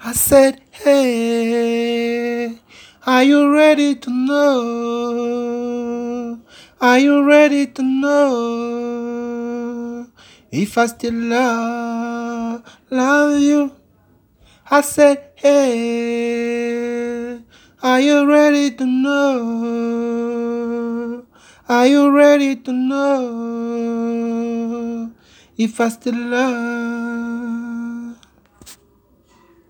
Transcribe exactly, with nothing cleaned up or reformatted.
I said, hey, are you ready to know? Are you ready to know if I still love, love you? I said, hey, are you ready to know? Are you ready to know if I still love?